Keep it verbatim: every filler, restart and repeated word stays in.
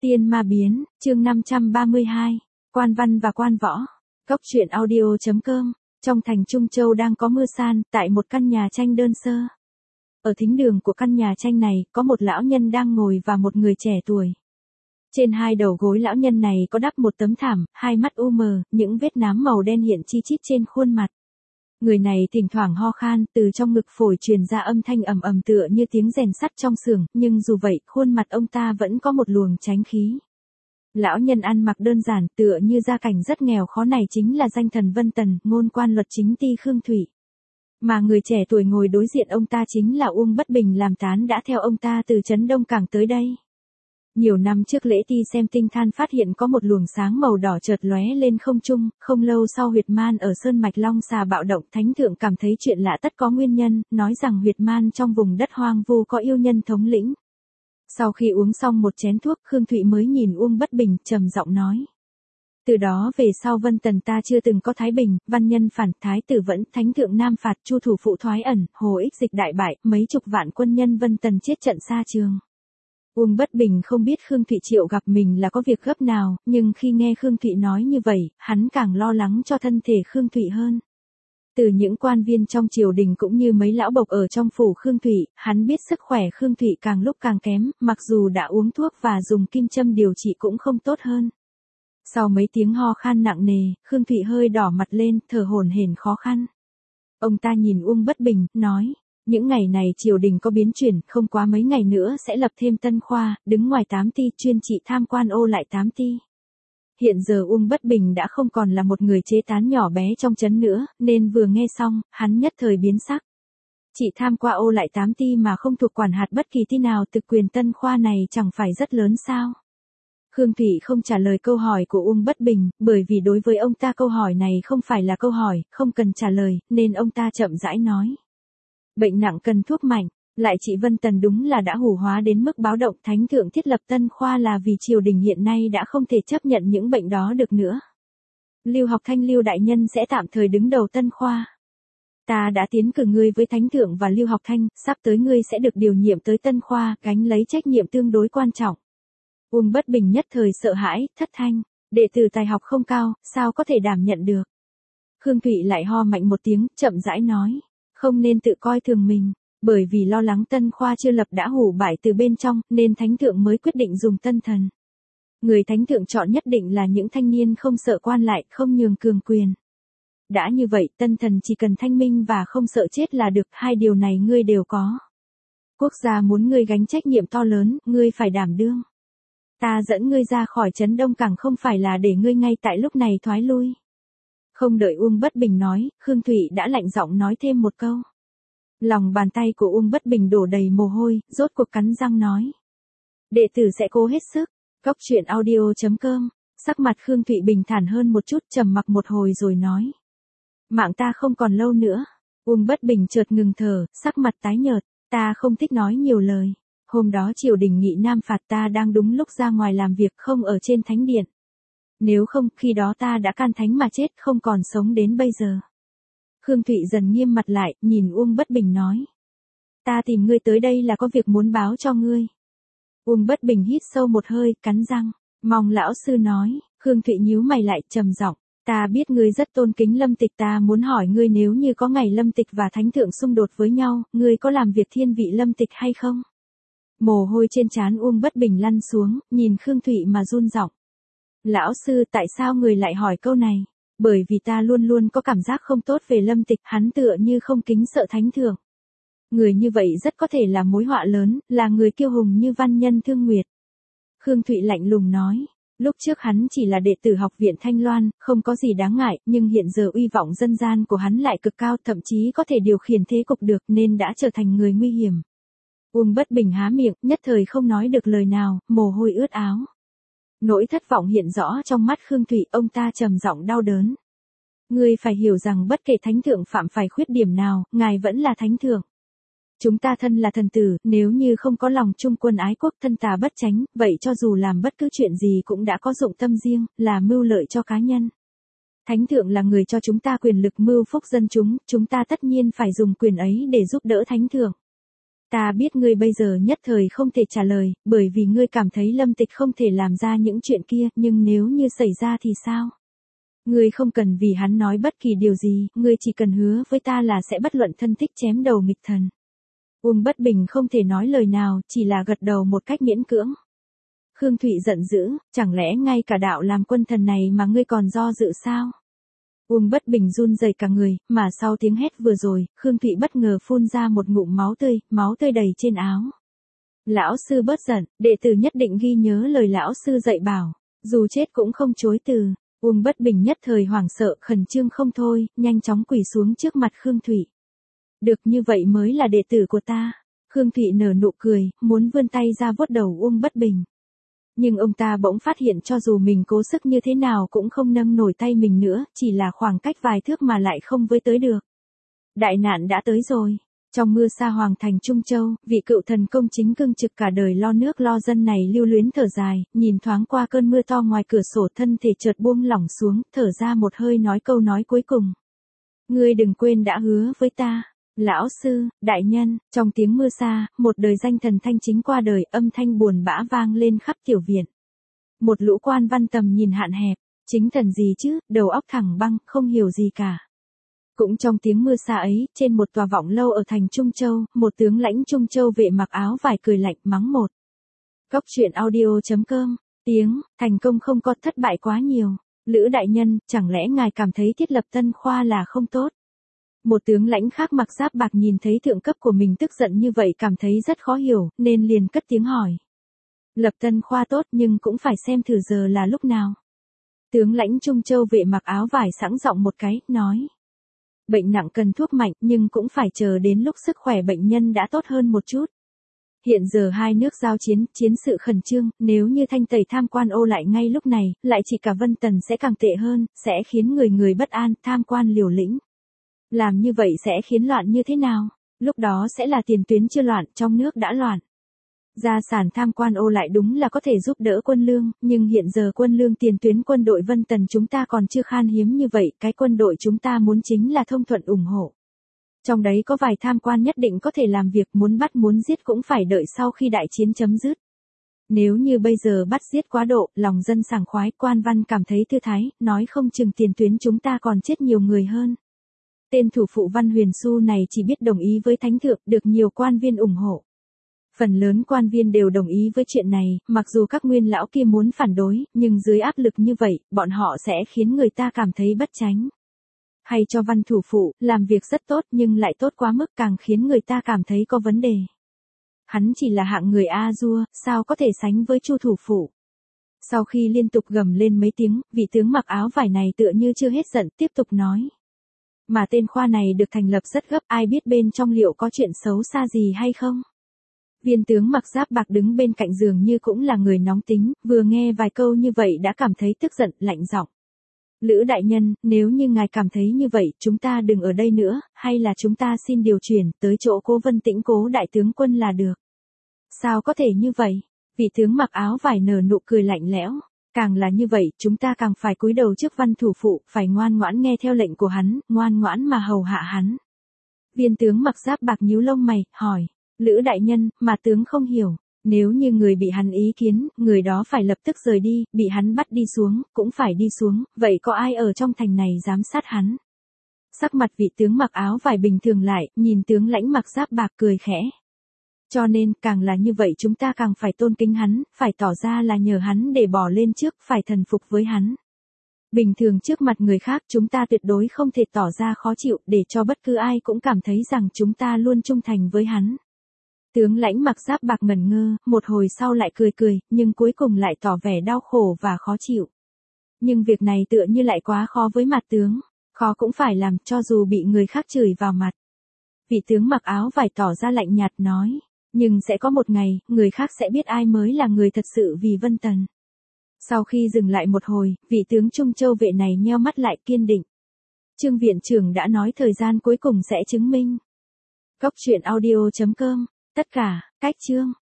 Tiên ma biến, chương năm trăm ba mươi hai, quan văn và quan võ. Cốc truyện audio chấm com. Trong thành Trung Châu đang có mưa san, tại một căn nhà tranh đơn sơ. Ở thính đường của căn nhà tranh này, có một lão nhân đang ngồi và một người trẻ tuổi. Trên hai đầu gối lão nhân này có đắp một tấm thảm, hai mắt u mờ, những vết nám màu đen hiện chi chít trên khuôn mặt. Người này thỉnh thoảng ho khan, từ trong ngực phổi truyền ra âm thanh ầm ầm tựa như tiếng rèn sắt trong xưởng, nhưng dù vậy, khuôn mặt ông ta vẫn có một luồng chánh khí. Lão nhân ăn mặc đơn giản, tựa như gia cảnh rất nghèo khó này chính là danh thần Vân Tần, ngôn quan luật chính ty Khương Thụy. Mà người trẻ tuổi ngồi đối diện ông ta chính là Uông Bất Bình làm tán đã theo ông ta từ trấn Đông Cảng tới đây. Nhiều năm trước lễ ti xem tinh than phát hiện có một luồng sáng màu đỏ chợt lóe lên không trung, không lâu sau huyệt man ở Sơn Mạch Long Xà bạo động, thánh thượng cảm thấy chuyện lạ tất có nguyên nhân, nói rằng huyệt man trong vùng đất hoang vu có yêu nhân thống lĩnh. Sau khi uống xong một chén thuốc, Khương Thụy mới nhìn Uông Bất Bình, trầm giọng nói. Từ đó về sau Vân Tần ta chưa từng có thái bình, văn nhân phản, thái tử vẫn, thánh thượng nam phạt, chu thủ phụ thoái ẩn, hồ ích dịch đại bại, mấy chục vạn quân nhân Vân Tần chết trận xa trường. Uông Bất Bình không biết Khương Thụy triệu gặp mình là có việc gấp nào, nhưng khi nghe Khương Thụy nói như vậy, hắn càng lo lắng cho thân thể Khương Thụy hơn. Từ những quan viên trong triều đình cũng như mấy lão bộc ở trong phủ Khương Thụy, hắn biết sức khỏe Khương Thụy càng lúc càng kém, mặc dù đã uống thuốc và dùng kim châm điều trị cũng không tốt hơn. Sau mấy tiếng ho khan nặng nề, Khương Thụy hơi đỏ mặt lên, thở hổn hển khó khăn. Ông ta nhìn Uông Bất Bình, nói. Những ngày này triều đình có biến chuyển, không quá mấy ngày nữa sẽ lập thêm tân khoa, đứng ngoài tám ty, chuyên trị tham quan ô lại tám ty. Hiện giờ Uông Bất Bình đã không còn là một người chế tán nhỏ bé trong trấn nữa, nên vừa nghe xong, hắn nhất thời biến sắc. Chỉ tham qua ô lại tám ty mà không thuộc quản hạt bất kỳ ty nào, thực quyền tân khoa này chẳng phải rất lớn sao? Khương Thụy không trả lời câu hỏi của Uông Bất Bình, bởi vì đối với ông ta câu hỏi này không phải là câu hỏi, không cần trả lời, nên ông ta chậm rãi nói. Bệnh nặng cần thuốc mạnh, lại chị Vân Tần đúng là đã hủ hóa đến mức báo động, thánh thượng thiết lập tân khoa là vì triều đình hiện nay đã không thể chấp nhận những bệnh đó được nữa. Lưu Học Thanh Lưu đại nhân sẽ tạm thời đứng đầu tân khoa. Ta đã tiến cử ngươi với thánh thượng và Lưu Học Thanh, sắp tới ngươi sẽ được điều nhiệm tới tân khoa, gánh lấy trách nhiệm tương đối quan trọng. Uông Bất Bình nhất thời sợ hãi, thất thanh, đệ tử tài học không cao, sao có thể đảm nhận được. Khương Thụy lại ho mạnh một tiếng, chậm rãi nói. Không nên tự coi thường mình, bởi vì lo lắng tân khoa chưa lập đã hủ bại từ bên trong, nên thánh thượng mới quyết định dùng tân thần. Người thánh thượng chọn nhất định là những thanh niên không sợ quan lại, không nhường cường quyền. Đã như vậy, tân thần chỉ cần thanh minh và không sợ chết là được, hai điều này ngươi đều có. Quốc gia muốn ngươi gánh trách nhiệm to lớn, ngươi phải đảm đương. Ta dẫn ngươi ra khỏi trấn Đông Cảng không phải là để ngươi ngay tại lúc này thoái lui. Không đợi Uông Bất Bình nói, Khương Thụy đã lạnh giọng nói thêm một câu. Lòng bàn tay của Uông Bất Bình đổ đầy mồ hôi, rốt cuộc cắn răng nói. Đệ tử sẽ cố hết sức. Cốc truyện audio chấm com. Sắc mặt Khương Thụy bình thản hơn một chút, trầm mặc một hồi rồi nói. Mạng ta không còn lâu nữa. Uông Bất Bình chợt ngừng thở, sắc mặt tái nhợt. Ta không thích nói nhiều lời. Hôm đó triều đình nghị nam phạt ta đang đúng lúc ra ngoài làm việc, không ở trên thánh điện. Nếu không, khi đó ta đã can thánh mà chết, không còn sống đến bây giờ. Khương Thụy dần nghiêm mặt lại, nhìn Uông Bất Bình nói. Ta tìm ngươi tới đây là có việc muốn báo cho ngươi. Uông Bất Bình hít sâu một hơi, cắn răng. Mong lão sư nói. Khương Thụy nhíu mày lại, trầm giọng. Ta biết ngươi rất tôn kính Lâm Tịch, ta muốn hỏi ngươi nếu như có ngày Lâm Tịch và thánh thượng xung đột với nhau, ngươi có làm việc thiên vị Lâm Tịch hay không? Mồ hôi trên trán Uông Bất Bình lăn xuống, nhìn Khương Thụy mà run giọng. Lão sư, tại sao người lại hỏi câu này? Bởi vì ta luôn luôn có cảm giác không tốt về Lâm Tịch, hắn tựa như không kính sợ thánh thượng. Người như vậy rất có thể là mối họa lớn, là người kiêu hùng như văn nhân Thương Nguyệt. Khương Thụy lạnh lùng nói, lúc trước hắn chỉ là đệ tử học viện Thanh Loan, không có gì đáng ngại, nhưng hiện giờ uy vọng dân gian của hắn lại cực cao, thậm chí có thể điều khiển thế cục được nên đã trở thành người nguy hiểm. Uông Bất Bình há miệng, nhất thời không nói được lời nào, mồ hôi ướt áo. Nỗi thất vọng hiện rõ trong mắt Khương Thụy, ông ta trầm giọng đau đớn. Ngươi phải hiểu rằng bất kể thánh thượng phạm phải khuyết điểm nào, ngài vẫn là thánh thượng. Chúng ta thân là thần tử, nếu như không có lòng trung quân ái quốc thân tà bất chánh, vậy cho dù làm bất cứ chuyện gì cũng đã có dụng tâm riêng, là mưu lợi cho cá nhân. Thánh thượng là người cho chúng ta quyền lực mưu phúc dân chúng, chúng ta tất nhiên phải dùng quyền ấy để giúp đỡ thánh thượng. Ta biết ngươi bây giờ nhất thời không thể trả lời, bởi vì ngươi cảm thấy Lâm Tịch không thể làm ra những chuyện kia, nhưng nếu như xảy ra thì sao? Ngươi không cần vì hắn nói bất kỳ điều gì, ngươi chỉ cần hứa với ta là sẽ bất luận thân thích chém đầu nghịch thần. Uông Bất Bình không thể nói lời nào, chỉ là gật đầu một cách miễn cưỡng. Khương Thụy giận dữ, chẳng lẽ ngay cả đạo làm quân thần này mà ngươi còn do dự sao? Uông Bất Bình run rẩy cả người, mà sau tiếng hét vừa rồi, Khương Thụy bất ngờ phun ra một ngụm máu tươi, máu tươi đầy trên áo. Lão sư bớt giận, đệ tử nhất định ghi nhớ lời lão sư dạy bảo, dù chết cũng không chối từ. Uông Bất Bình nhất thời hoảng sợ, khẩn trương không thôi, nhanh chóng quỳ xuống trước mặt Khương Thụy. Được như vậy mới là đệ tử của ta. Khương Thụy nở nụ cười, muốn vươn tay ra vuốt đầu Uông Bất Bình. Nhưng ông ta bỗng phát hiện cho dù mình cố sức như thế nào cũng không nâng nổi tay mình nữa, chỉ là khoảng cách vài thước mà lại không với tới được. Đại nạn đã tới rồi. Trong mưa sa hoàng thành Trung Châu, vị cựu thần công chính cương trực cả đời lo nước lo dân này lưu luyến thở dài, nhìn thoáng qua cơn mưa to ngoài cửa sổ, thân thể chợt buông lỏng xuống, thở ra một hơi nói câu nói cuối cùng. Ngươi đừng quên đã hứa với ta. Lão sư, đại nhân, trong tiếng mưa xa, một đời danh thần thanh chính qua đời, âm thanh buồn bã vang lên khắp tiểu viện. Một lũ quan văn tầm nhìn hạn hẹp, chính thần gì chứ, đầu óc thẳng băng, không hiểu gì cả. Cũng trong tiếng mưa xa ấy, trên một tòa vọng lâu ở thành Trung Châu, một tướng lãnh Trung Châu vệ mặc áo vải cười lạnh mắng một. Cốc truyện audio chấm com, tiếng, thành công không có, thất bại quá nhiều. Lữ đại nhân, chẳng lẽ ngài cảm thấy thiết lập Tân Khoa là không tốt? Một tướng lãnh khác mặc giáp bạc nhìn thấy thượng cấp của mình tức giận như vậy cảm thấy rất khó hiểu, nên liền cất tiếng hỏi. Lập Tân Khoa tốt nhưng cũng phải xem thử giờ là lúc nào. Tướng lãnh Trung Châu vệ mặc áo vải sẵn giọng một cái, nói. Bệnh nặng cần thuốc mạnh nhưng cũng phải chờ đến lúc sức khỏe bệnh nhân đã tốt hơn một chút. Hiện giờ hai nước giao chiến, chiến sự khẩn trương, nếu như thanh tẩy tham quan ô lại ngay lúc này, lại chỉ cả Vân Tần sẽ càng tệ hơn, sẽ khiến người người bất an, tham quan liều lĩnh. Làm như vậy sẽ khiến loạn như thế nào? Lúc đó sẽ là tiền tuyến chưa loạn, trong nước đã loạn. Gia sản tham quan ô lại đúng là có thể giúp đỡ quân lương, nhưng hiện giờ quân lương tiền tuyến quân đội Vân Tần chúng ta còn chưa khan hiếm như vậy, cái quân đội chúng ta muốn chính là thông thuận ủng hộ. Trong đấy có vài tham quan nhất định có thể làm việc, muốn bắt muốn giết cũng phải đợi sau khi đại chiến chấm dứt. Nếu như bây giờ bắt giết quá độ, lòng dân sảng khoái, quan văn cảm thấy thư thái, nói không chừng tiền tuyến chúng ta còn chết nhiều người hơn. Tên thủ phụ Văn Huyền Xu này chỉ biết đồng ý với thánh thượng, được nhiều quan viên ủng hộ. Phần lớn quan viên đều đồng ý với chuyện này, mặc dù các nguyên lão kia muốn phản đối, nhưng dưới áp lực như vậy, bọn họ sẽ khiến người ta cảm thấy bất chánh. Hay cho Văn thủ phụ, làm việc rất tốt nhưng lại tốt quá mức càng khiến người ta cảm thấy có vấn đề. Hắn chỉ là hạng người A-dua, sao có thể sánh với Chu thủ phụ. Sau khi liên tục gầm lên mấy tiếng, vị tướng mặc áo vải này tựa như chưa hết giận, tiếp tục nói. Mà tên khoa này được thành lập rất gấp, ai biết bên trong liệu có chuyện xấu xa gì hay không? Viên tướng mặc giáp bạc đứng bên cạnh giường như cũng là người nóng tính, vừa nghe vài câu như vậy đã cảm thấy tức giận, lạnh giọng. Lữ đại nhân, nếu như ngài cảm thấy như vậy, chúng ta đừng ở đây nữa, hay là chúng ta xin điều chuyển tới chỗ Cố Vân Tĩnh Cố đại tướng quân là được. Sao có thể như vậy? Vị tướng mặc áo vải nở nụ cười lạnh lẽo. Càng là như vậy, chúng ta càng phải cúi đầu trước Văn thủ phụ, phải ngoan ngoãn nghe theo lệnh của hắn, ngoan ngoãn mà hầu hạ hắn. Viên tướng mặc giáp bạc nhíu lông mày, hỏi. Lữ đại nhân, mà tướng không hiểu. Nếu như người bị hắn ý kiến, người đó phải lập tức rời đi, bị hắn bắt đi xuống, cũng phải đi xuống, vậy có ai ở trong thành này giám sát hắn? Sắc mặt vị tướng mặc áo vải bình thường lại, nhìn tướng lãnh mặc giáp bạc cười khẽ. Cho nên, càng là như vậy chúng ta càng phải tôn kính hắn, phải tỏ ra là nhờ hắn để bỏ lên trước, phải thần phục với hắn. Bình thường trước mặt người khác chúng ta tuyệt đối không thể tỏ ra khó chịu để cho bất cứ ai cũng cảm thấy rằng chúng ta luôn trung thành với hắn. Tướng lãnh mặc giáp bạc ngẩn ngơ, một hồi sau lại cười cười, nhưng cuối cùng lại tỏ vẻ đau khổ và khó chịu. Nhưng việc này tựa như lại quá khó với mặt tướng, khó cũng phải làm cho dù bị người khác chửi vào mặt. Vị tướng mặc áo vải tỏ ra lạnh nhạt nói, nhưng sẽ có một ngày, người khác sẽ biết ai mới là người thật sự vì Vân Tần. Sau khi dừng lại một hồi, vị tướng Trung Châu vệ này nheo mắt lại kiên định. Trương viện trưởng đã nói thời gian cuối cùng sẽ chứng minh. Cốc truyện audio chấm com, tất cả, cách chương.